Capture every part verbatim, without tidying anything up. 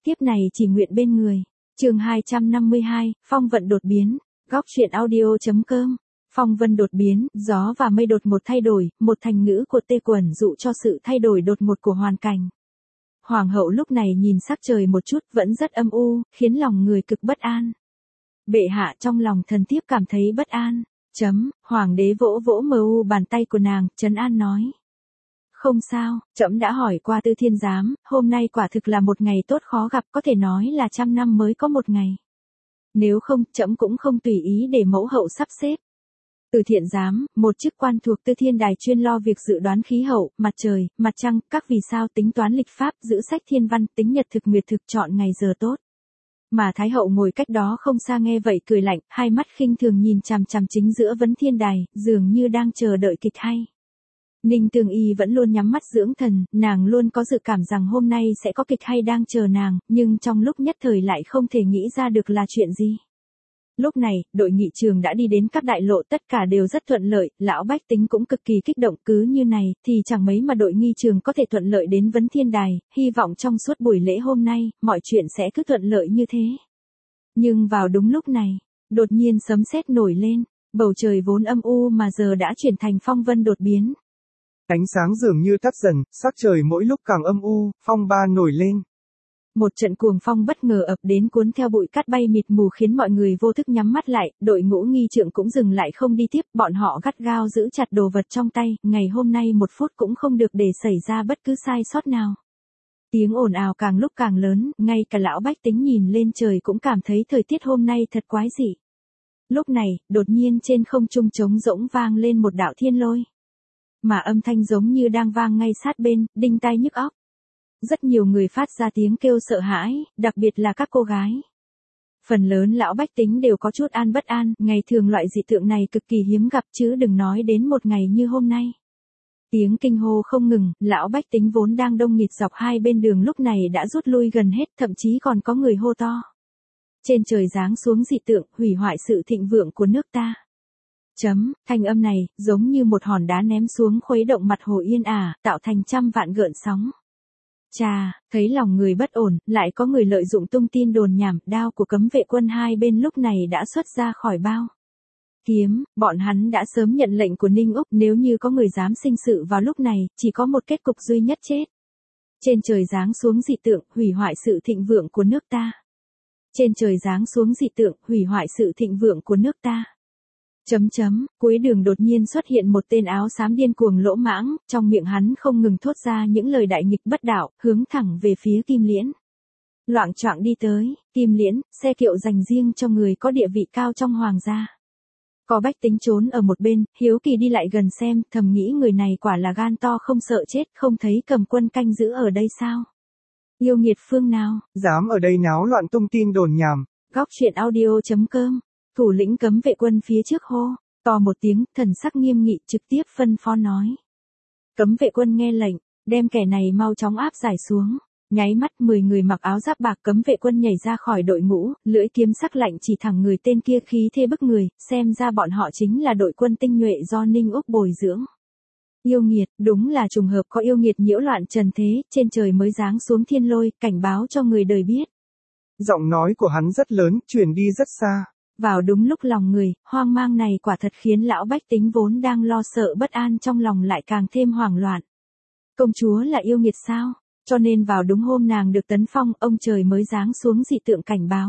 tiếp này chỉ nguyện bên người. Chương hai trăm năm mươi hai, phong vận đột biến. Góc truyện audio.com. Phong vân đột biến, gió và mây đột một thay đổi, một thành ngữ của Tê Quẩn dụ cho sự thay đổi đột ngột của hoàn cảnh. Hoàng hậu lúc này nhìn sắc trời một chút vẫn rất âm u, khiến lòng người cực bất an. Bệ hạ trong lòng thần thiếp cảm thấy bất an. Chấm, hoàng đế vỗ vỗ mờ u bàn tay của nàng, trấn an nói. Không sao, trẫm đã hỏi qua Tư Thiên Giám, hôm nay quả thực là một ngày tốt khó gặp, có thể nói là trăm năm mới có một ngày. Nếu không, trẫm cũng không tùy ý để mẫu hậu sắp xếp. Từ Thiện Giám, một chức quan thuộc Tư Thiên Đài chuyên lo việc dự đoán khí hậu, mặt trời, mặt trăng, các vì sao tính toán lịch pháp, giữ sách thiên văn, tính nhật thực nguyệt thực chọn ngày giờ tốt. Mà Thái hậu ngồi cách đó không xa nghe vậy cười lạnh, hai mắt khinh thường nhìn chằm chằm chính giữa Vấn Thiên Đài, dường như đang chờ đợi kịch hay. Ninh Tường Y vẫn luôn nhắm mắt dưỡng thần, nàng luôn có dự cảm rằng hôm nay sẽ có kịch hay đang chờ nàng, nhưng trong lúc nhất thời lại không thể nghĩ ra được là chuyện gì. Lúc này, đội nghị trường đã đi đến các đại lộ, tất cả đều rất thuận lợi, lão bách tính cũng cực kỳ kích động, cứ như này, thì chẳng mấy mà đội nghi trường có thể thuận lợi đến Vấn Thiên Đài, hy vọng trong suốt buổi lễ hôm nay, mọi chuyện sẽ cứ thuận lợi như thế. Nhưng vào đúng lúc này, đột nhiên sấm sét nổi lên, bầu trời vốn âm u mà giờ đã chuyển thành phong vân đột biến. Ánh sáng dường như tắt dần, sắc trời mỗi lúc càng âm u, phong ba nổi lên. Một trận cuồng phong bất ngờ ập đến cuốn theo bụi cát bay mịt mù khiến mọi người vô thức nhắm mắt lại, đội ngũ nghi trượng cũng dừng lại không đi tiếp, bọn họ gắt gao giữ chặt đồ vật trong tay, ngày hôm nay một phút cũng không được để xảy ra bất cứ sai sót nào. Tiếng ồn ào càng lúc càng lớn, ngay cả lão bách tính nhìn lên trời cũng cảm thấy thời tiết hôm nay thật quái dị. Lúc này, đột nhiên trên không trung trống rỗng vang lên một đạo thiên lôi. Mà âm thanh giống như đang vang ngay sát bên, đinh tai nhức óc. Rất nhiều người phát ra tiếng kêu sợ hãi, đặc biệt là các cô gái. Phần lớn lão bách tính đều có chút an bất an, ngày thường loại dị tượng này cực kỳ hiếm gặp chứ đừng nói đến một ngày như hôm nay. Tiếng kinh hô không ngừng, lão bách tính vốn đang đông nghịt dọc hai bên đường lúc này đã rút lui gần hết, thậm chí còn có người hô to. Trên trời giáng xuống dị tượng, hủy hoại sự thịnh vượng của nước ta. Chấm, thanh âm này, giống như một hòn đá ném xuống khuấy động mặt hồ yên ả, tạo thành trăm vạn gợn sóng. Chà, thấy lòng người bất ổn, lại có người lợi dụng tung tin đồn nhảm, đao của cấm vệ quân hai bên lúc này đã xuất ra khỏi bao kiếm, bọn hắn đã sớm nhận lệnh của Ninh Úc, nếu như có người dám sinh sự vào lúc này, chỉ có một kết cục duy nhất chết. Trên trời giáng xuống dị tượng, hủy hoại sự thịnh vượng của nước ta. Trên trời giáng xuống dị tượng, hủy hoại sự thịnh vượng của nước ta. Chấm chấm, cuối đường đột nhiên xuất hiện một tên áo xám điên cuồng lỗ mãng, trong miệng hắn không ngừng thốt ra những lời đại nghịch bất đạo, hướng thẳng về phía Kim Liễn. Loạng choạng đi tới, Kim Liễn, xe kiệu dành riêng cho người có địa vị cao trong hoàng gia. Có bách tính trốn ở một bên, hiếu kỳ đi lại gần xem, thầm nghĩ người này quả là gan to không sợ chết, không thấy cầm quân canh giữ ở đây sao? Yêu nghiệt phương nào? Dám ở đây náo loạn tung tin đồn nhảm. Góc truyện audio.com. Thủ lĩnh cấm vệ quân phía trước hô, to một tiếng, thần sắc nghiêm nghị trực tiếp phân phó nói. Cấm vệ quân nghe lệnh, đem kẻ này mau chóng áp giải xuống. Nháy mắt mười người mặc áo giáp bạc cấm vệ quân nhảy ra khỏi đội ngũ, lưỡi kiếm sắc lạnh chỉ thẳng người tên kia khí thế bức người, xem ra bọn họ chính là đội quân tinh nhuệ do Ninh Úc bồi dưỡng. Yêu nghiệt, đúng là trùng hợp có yêu nghiệt nhiễu loạn trần thế, trên trời mới giáng xuống thiên lôi, cảnh báo cho người đời biết. Giọng nói của hắn rất lớn, truyền đi rất xa. Vào đúng lúc lòng người, hoang mang này quả thật khiến lão bách tính vốn đang lo sợ bất an trong lòng lại càng thêm hoảng loạn. Công chúa là yêu nghiệt sao? Cho nên vào đúng hôm nàng được tấn phong, ông trời mới giáng xuống dị tượng cảnh báo.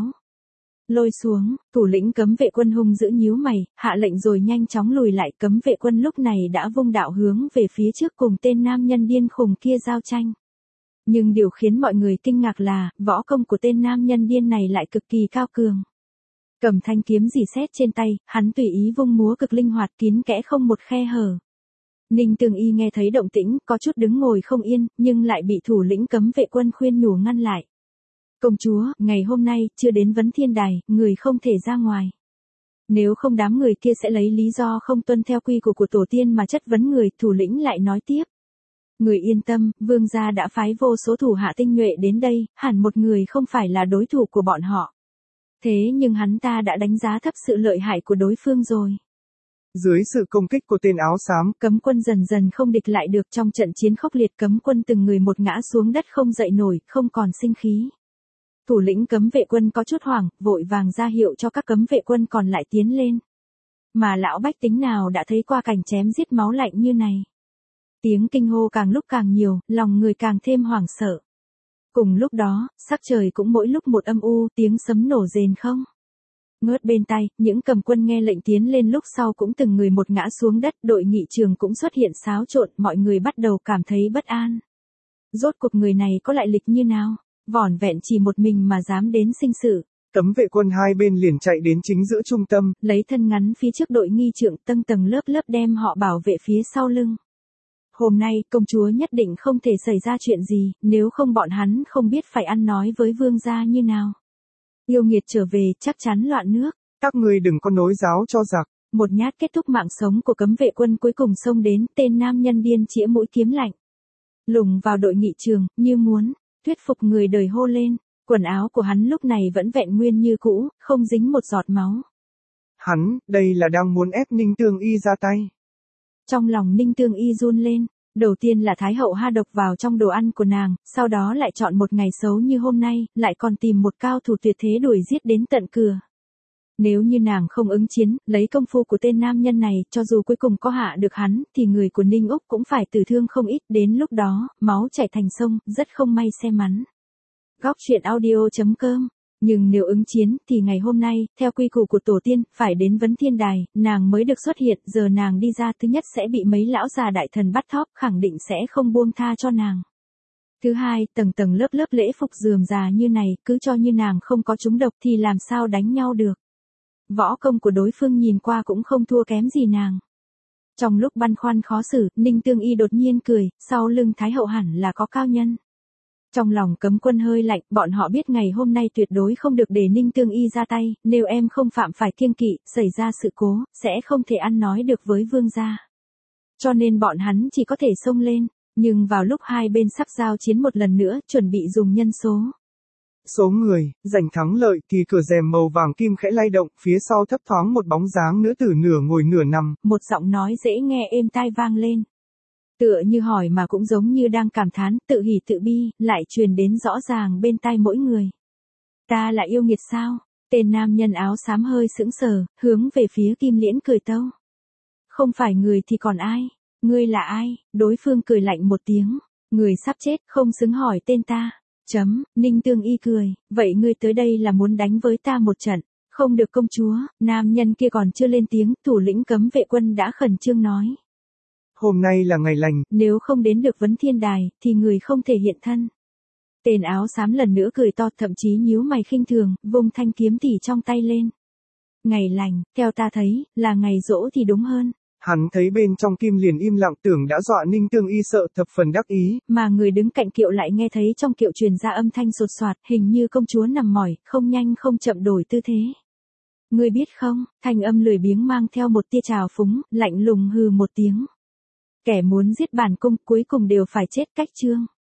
Lôi xuống, thủ lĩnh cấm vệ quân hung dữ nhíu mày, hạ lệnh rồi nhanh chóng lùi lại, cấm vệ quân lúc này đã vung đạo hướng về phía trước cùng tên nam nhân điên khùng kia giao tranh. Nhưng điều khiến mọi người kinh ngạc là, võ công của tên nam nhân điên này lại cực kỳ cao cường. Cầm thanh kiếm rỉ sét trên tay, hắn tùy ý vung múa cực linh hoạt kín kẽ không một khe hở. Ninh Tường Y nghe thấy động tĩnh, có chút đứng ngồi không yên, nhưng lại bị thủ lĩnh cấm vệ quân khuyên nhủ ngăn lại. Công chúa, ngày hôm nay, chưa đến Vấn Thiên Đài, người không thể ra ngoài. Nếu không đám người kia sẽ lấy lý do không tuân theo quy củ của tổ tiên mà chất vấn người, thủ lĩnh lại nói tiếp. Người yên tâm, vương gia đã phái vô số thủ hạ tinh nhuệ đến đây, hẳn một người không phải là đối thủ của bọn họ. Thế nhưng hắn ta đã đánh giá thấp sự lợi hại của đối phương rồi. Dưới sự công kích của tên áo xám, cấm quân dần dần không địch lại được, trong trận chiến khốc liệt cấm quân từng người một ngã xuống đất không dậy nổi, không còn sinh khí. Thủ lĩnh cấm vệ quân có chút hoảng, vội vàng ra hiệu cho các cấm vệ quân còn lại tiến lên. Mà lão bách tính nào đã thấy qua cảnh chém giết máu lạnh như này. Tiếng kinh hô càng lúc càng nhiều, lòng người càng thêm hoảng sợ. Cùng lúc đó, sắc trời cũng mỗi lúc một âm u, tiếng sấm nổ rền không ngớt bên tai, những cầm quân nghe lệnh tiến lên lúc sau cũng từng người một ngã xuống đất, đội nghị trường cũng xuất hiện xáo trộn, mọi người bắt đầu cảm thấy bất an. Rốt cuộc người này có lại lịch như nào, vỏn vẹn chỉ một mình mà dám đến sinh sự. Cấm vệ quân hai bên liền chạy đến chính giữa trung tâm, lấy thân ngắn phía trước đội nghi trượng tầng tầng lớp lớp đem họ bảo vệ phía sau lưng. Hôm nay, công chúa nhất định không thể xảy ra chuyện gì, nếu không bọn hắn không biết phải ăn nói với vương gia như nào. Yêu nghiệt trở về, chắc chắn loạn nước. Các ngươi đừng có nối giáo cho giặc. Một nhát kết thúc mạng sống của cấm vệ quân cuối cùng xông đến, tên nam nhân điên chĩa mũi kiếm lạnh. Lùng vào đội nghị trường, như muốn thuyết phục người đời hô lên. Quần áo của hắn lúc này vẫn vẹn nguyên như cũ, không dính một giọt máu. Hắn, đây là đang muốn ép Ninh Tương Y ra tay. Trong lòng Ninh Tương Y run lên. Đầu tiên là Thái hậu ha độc vào trong đồ ăn của nàng, sau đó lại chọn một ngày xấu như hôm nay, lại còn tìm một cao thủ tuyệt thế đuổi giết đến tận cửa. Nếu như nàng không ứng chiến, lấy công phu của tên nam nhân này, cho dù cuối cùng có hạ được hắn, thì người của Ninh Úc cũng phải tử thương không ít, đến lúc đó, máu chảy thành sông, rất không may xe mắn. Góc truyện audio chấm com. Nhưng nếu ứng chiến, thì ngày hôm nay, theo quy củ của tổ tiên, phải đến vấn thiên đài, nàng mới được xuất hiện, giờ nàng đi ra thứ nhất sẽ bị mấy lão già đại thần bắt thóp, khẳng định sẽ không buông tha cho nàng. Thứ hai, tầng tầng lớp lớp lễ phục rườm rà như này, cứ cho như nàng không có trúng độc thì làm sao đánh nhau được. Võ công của đối phương nhìn qua cũng không thua kém gì nàng. Trong lúc băn khoăn khó xử, Ninh Tương Y đột nhiên cười, sau lưng Thái hậu hẳn là có cao nhân. Trong lòng cấm quân hơi lạnh, bọn họ biết ngày hôm nay tuyệt đối không được để Ninh Tương Y ra tay, nếu em không phạm phải kiêng kỵ, xảy ra sự cố, sẽ không thể ăn nói được với vương gia. Cho nên bọn hắn chỉ có thể xông lên, nhưng vào lúc hai bên sắp giao chiến một lần nữa, chuẩn bị dùng nhân số. Số người, giành thắng lợi, thì cửa rèm màu vàng kim khẽ lay động, phía sau thấp thoáng một bóng dáng nữ tử nửa ngồi nửa nằm. Một giọng nói dễ nghe êm tai vang lên. Tựa như hỏi mà cũng giống như đang cảm thán, tự hỉ tự bi, lại truyền đến rõ ràng bên tai mỗi người. Ta là yêu nghiệt sao? Tên nam nhân áo xám hơi sững sờ, hướng về phía Kim Liễn cười tâu. Không phải người thì còn ai? Ngươi là ai? Đối phương cười lạnh một tiếng. Người sắp chết, không xứng hỏi tên ta. Chấm, Ninh Tương Y cười, vậy ngươi tới đây là muốn đánh với ta một trận. Không được công chúa, nam nhân kia còn chưa lên tiếng, thủ lĩnh cấm vệ quân đã khẩn trương nói. Hôm nay là ngày lành, nếu không đến được vấn thiên đài, thì người không thể hiện thân. Tên áo xám lần nữa cười to, thậm chí nhíu mày khinh thường, vung thanh kiếm tỉ trong tay lên. Ngày lành, theo ta thấy, là ngày giỗ thì đúng hơn. Hắn thấy bên trong Kim liền im lặng, tưởng đã dọa Ninh Tương Y sợ thập phần đắc ý. Mà người đứng cạnh kiệu lại nghe thấy trong kiệu truyền ra âm thanh sột soạt, hình như công chúa nằm mỏi, không nhanh không chậm đổi tư thế. Ngươi biết không, thanh âm lười biếng mang theo một tia trào phúng, lạnh lùng hừ một tiếng. Kẻ muốn giết bản cung cuối cùng đều phải chết cách chương.